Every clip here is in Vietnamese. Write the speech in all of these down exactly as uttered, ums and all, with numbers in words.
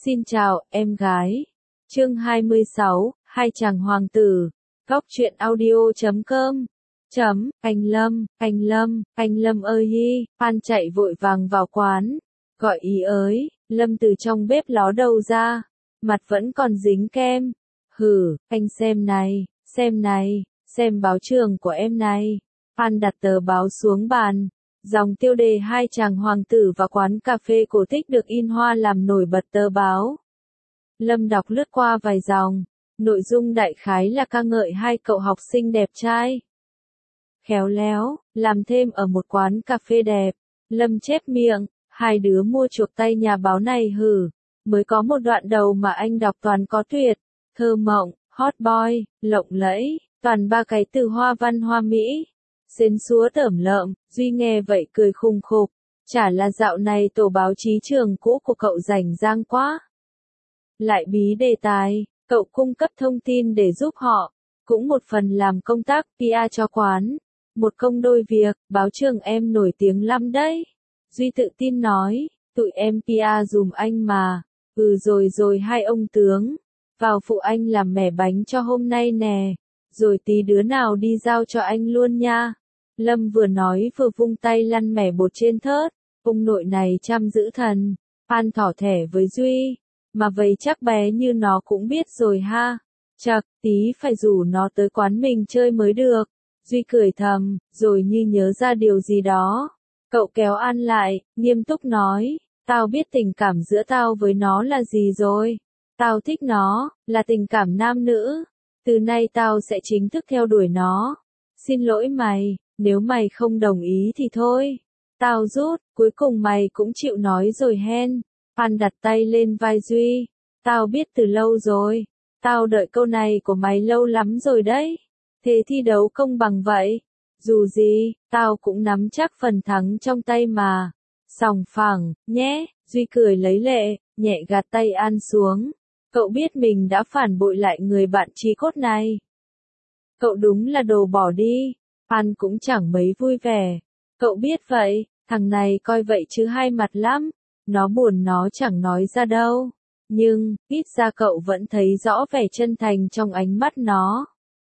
Xin chào, em gái. Chương hai mươi sáu, Hai chàng hoàng tử. Góc truyện audio chấm com. Chấm, anh Lâm, anh Lâm, anh Lâm ơi hi, Phan chạy vội vàng vào quán. Gọi ý ới, Lâm từ trong bếp ló đầu ra. Mặt vẫn còn dính kem. Hử, anh xem này, xem này, xem báo trường của em này. Phan đặt tờ báo xuống bàn. Dòng tiêu đề hai chàng hoàng tử và quán cà phê cổ tích được in hoa làm nổi bật tờ báo. Lâm đọc lướt qua vài dòng. Nội dung đại khái là ca ngợi hai cậu học sinh đẹp trai. Khéo léo, làm thêm ở một quán cà phê đẹp. Lâm chép miệng, hai đứa mua chuộc tay nhà báo này hử. Mới có một đoạn đầu mà anh đọc toàn có tuyệt, thơ mộng, hot boy, lộng lẫy, toàn ba cái từ hoa văn hoa mỹ. Xến xúa tởm lợm, Duy nghe vậy cười khùng khục. Chả là dạo này tổ báo chí trường cũ của cậu rảnh rang quá. Lại bí đề tài, cậu cung cấp thông tin để giúp họ. Cũng một phần làm công tác pê e cho quán. Một công đôi việc, báo trường em nổi tiếng lắm đấy. Duy tự tin nói, tụi em pê e dùm anh mà. Ừ rồi rồi hai ông tướng. Vào phụ anh làm mẻ bánh cho hôm nay nè. Rồi tí đứa nào đi giao cho anh luôn nha. Lâm vừa nói vừa vung tay lăn mẻ bột trên thớt. Ông nội này chăm giữ thần. Phan thỏ thẻ với Duy. Mà vậy chắc bé như nó cũng biết rồi ha. Chật, tí phải rủ nó tới quán mình chơi mới được. Duy cười thầm, rồi như nhớ ra điều gì đó. Cậu kéo An lại, nghiêm túc nói. Tao biết tình cảm giữa tao với nó là gì rồi. Tao thích nó, là tình cảm nam nữ. Từ nay tao sẽ chính thức theo đuổi nó. Xin lỗi mày, nếu mày không đồng ý thì thôi. Tao rút, cuối cùng mày cũng chịu nói rồi hen. Phan đặt tay lên vai Duy. Tao biết từ lâu rồi. Tao đợi câu này của mày lâu lắm rồi đấy. Thế thi đấu công bằng vậy. Dù gì, tao cũng nắm chắc phần thắng trong tay mà. Sòng phẳng, nhé. Duy cười lấy lệ, nhẹ gạt tay An xuống. Cậu biết mình đã phản bội lại người bạn chí cốt này. Cậu đúng là đồ bỏ đi. An cũng chẳng mấy vui vẻ. Cậu biết vậy, thằng này coi vậy chứ hai mặt lắm. Nó buồn nó chẳng nói ra đâu. Nhưng, ít ra cậu vẫn thấy rõ vẻ chân thành trong ánh mắt nó.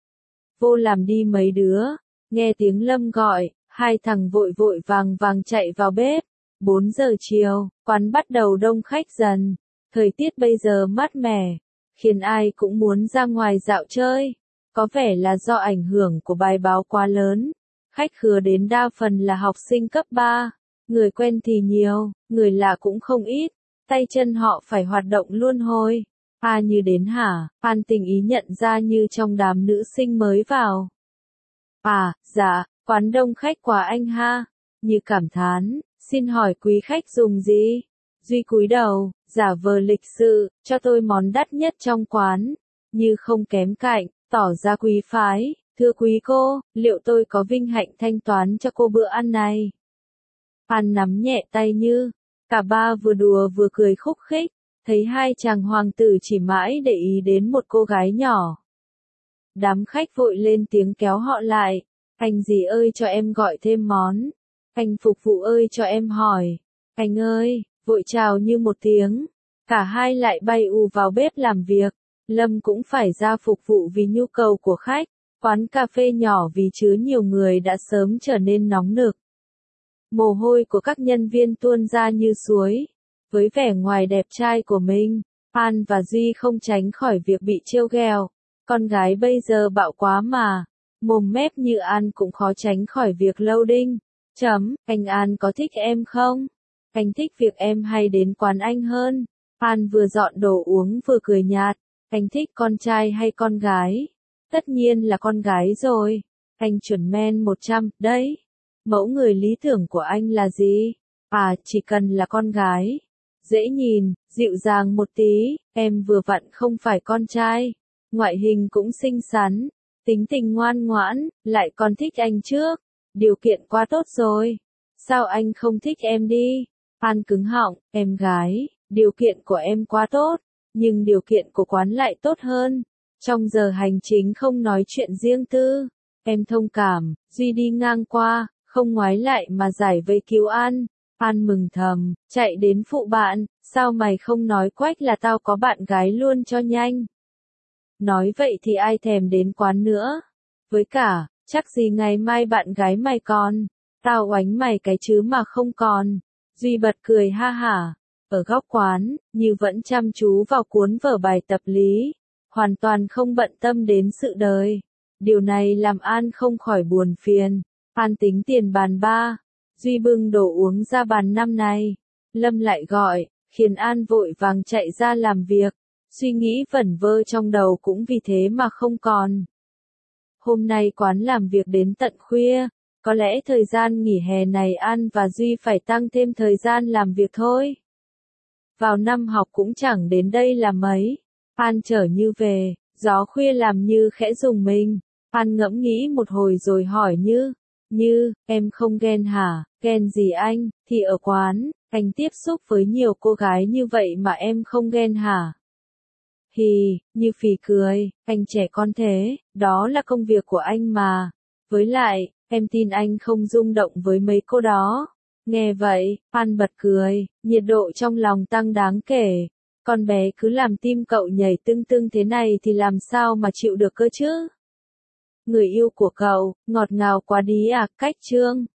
Vô làm đi mấy đứa. Nghe tiếng Lâm gọi, hai thằng vội vội vàng vàng chạy vào bếp. bốn giờ chiều, quán bắt đầu đông khách dần. Thời tiết bây giờ mát mẻ, khiến ai cũng muốn ra ngoài dạo chơi. Có vẻ là do ảnh hưởng của bài báo quá lớn. Khách khứa đến đa phần là học sinh cấp ba. Người quen thì nhiều, người lạ cũng không ít. Tay chân họ phải hoạt động luôn hồi. À như đến hả? Phan tình ý nhận ra như trong đám nữ sinh mới vào. À, dạ, quán đông khách quá anh ha. Như cảm thán, xin hỏi quý khách dùng gì? Duy cúi đầu, giả vờ lịch sự, cho tôi món đắt nhất trong quán. Như không kém cạnh, tỏ ra quý phái. Thưa quý cô, liệu tôi có vinh hạnh thanh toán cho cô bữa ăn này? Phan nắm nhẹ tay Như. Cả ba vừa đùa vừa cười khúc khích. Thấy hai chàng hoàng tử chỉ mãi để ý đến một cô gái nhỏ. Đám khách vội lên tiếng kéo họ lại. Anh gì ơi cho em gọi thêm món. Anh phục vụ ơi cho em hỏi. Anh ơi, vội chào Như một tiếng. Cả hai lại bay ù vào bếp làm việc. Lâm cũng phải ra phục vụ vì nhu cầu của khách. Quán cà phê nhỏ vì chứa nhiều người đã sớm trở nên nóng nực. Mồ hôi của các nhân viên tuôn ra như suối. Với vẻ ngoài đẹp trai của mình, Phan và Duy không tránh khỏi việc bị trêu ghẹo. Con gái bây giờ bạo quá mà. Mồm mép như An cũng khó tránh khỏi việc loading. Chấm, anh An có thích em không? Anh thích việc em hay đến quán anh hơn. Phan vừa dọn đồ uống vừa cười nhạt. Anh thích con trai hay con gái? Tất nhiên là con gái rồi. Anh chuẩn men một trăm, đấy. Mẫu người lý tưởng của anh là gì? À, chỉ cần là con gái. Dễ nhìn, dịu dàng một tí, em vừa vặn không phải con trai. Ngoại hình cũng xinh xắn, tính tình ngoan ngoãn, lại còn thích anh trước. Điều kiện quá tốt rồi. Sao anh không thích em đi? Phan cứng họng, em gái, điều kiện của em quá tốt, nhưng điều kiện của quán lại tốt hơn. Trong giờ hành chính không nói chuyện riêng tư. Em thông cảm, Duy đi ngang qua, không ngoái lại mà giải vây cứu An. An mừng thầm, chạy đến phụ bạn, sao mày không nói quách là tao có bạn gái luôn cho nhanh. Nói vậy thì ai thèm đến quán nữa. Với cả, chắc gì ngày mai bạn gái mày còn. Tao oánh mày cái chứ mà không còn. Duy bật cười ha hả. Ở góc quán, Như vẫn chăm chú vào cuốn vở bài tập lý. Hoàn toàn không bận tâm đến sự đời. Điều này làm An không khỏi buồn phiền. An tính tiền bàn ba. Duy bưng đồ uống ra bàn năm này. Lâm lại gọi, khiến An vội vàng chạy ra làm việc. Suy nghĩ vẩn vơ trong đầu cũng vì thế mà không còn. Hôm nay quán làm việc đến tận khuya. Có lẽ thời gian nghỉ hè này An và Duy phải tăng thêm thời gian làm việc thôi. Vào năm học cũng chẳng đến đây là mấy. An chở Như về, gió khuya làm Như khẽ rùng mình. An ngẫm nghĩ một hồi rồi hỏi Như. Như, em không ghen hả? Ghen gì anh? Thì ở quán, anh tiếp xúc với nhiều cô gái như vậy mà em không ghen hả? Hì, Như phì cười, anh trẻ con thế, đó là công việc của anh mà. Với lại, em tin anh không rung động với mấy cô đó. Nghe vậy, An bật cười, nhiệt độ trong lòng tăng đáng kể. Con bé cứ làm tim cậu nhảy tưng tưng thế này thì làm sao mà chịu được cơ chứ? Người yêu của cậu, ngọt ngào quá đi à, cách Trương.